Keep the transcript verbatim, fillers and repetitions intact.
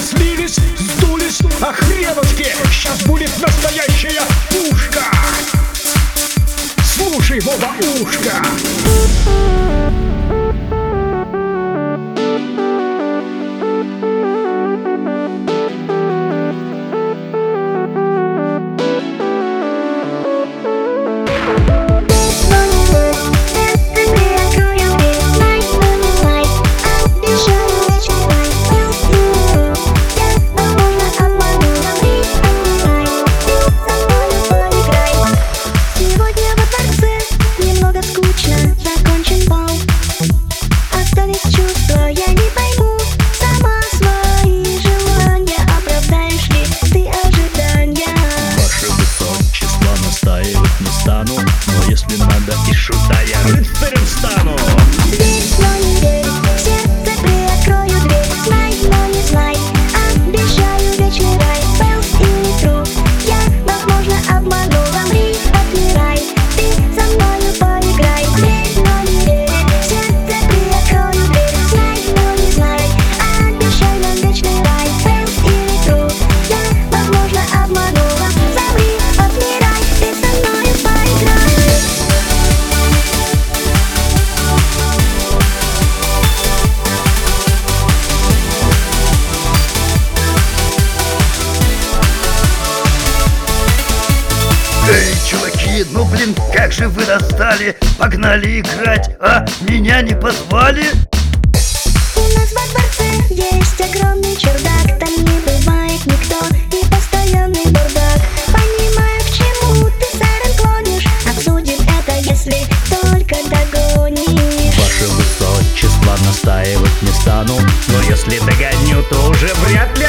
слились, сдулись, а хренушки, сейчас будет настоящая пушка. Слушай, Вова, ушка. Но если надо и шута, я рыцарем стану. Верь, но не верь, в сердце приоткрою дверь. Знай, но не знай, обещаю вечный рай. Фэлс или тру, я, возможно, обману. Замри, отмирай, ты со мною поиграй. Верь, но не верь, в сердце приоткрою дверь. Знай, но не знай, обещай нам вечный рай. Фэлс или тру, я, возможно, обману. Замри, отмирай, ты со мною поиграй. Эй, чуваки, ну блин, как же вы достали. Погнали играть, а меня не позвали? У нас во дворце есть огромный чердак. Там не бывает никто и постоянный бардак. Понимаю, к чему ты, сэрен, клонишь. Обсудим это, если только догонишь. Ваше высочество, настаивать не стану. Но если догоню, то уже вряд ли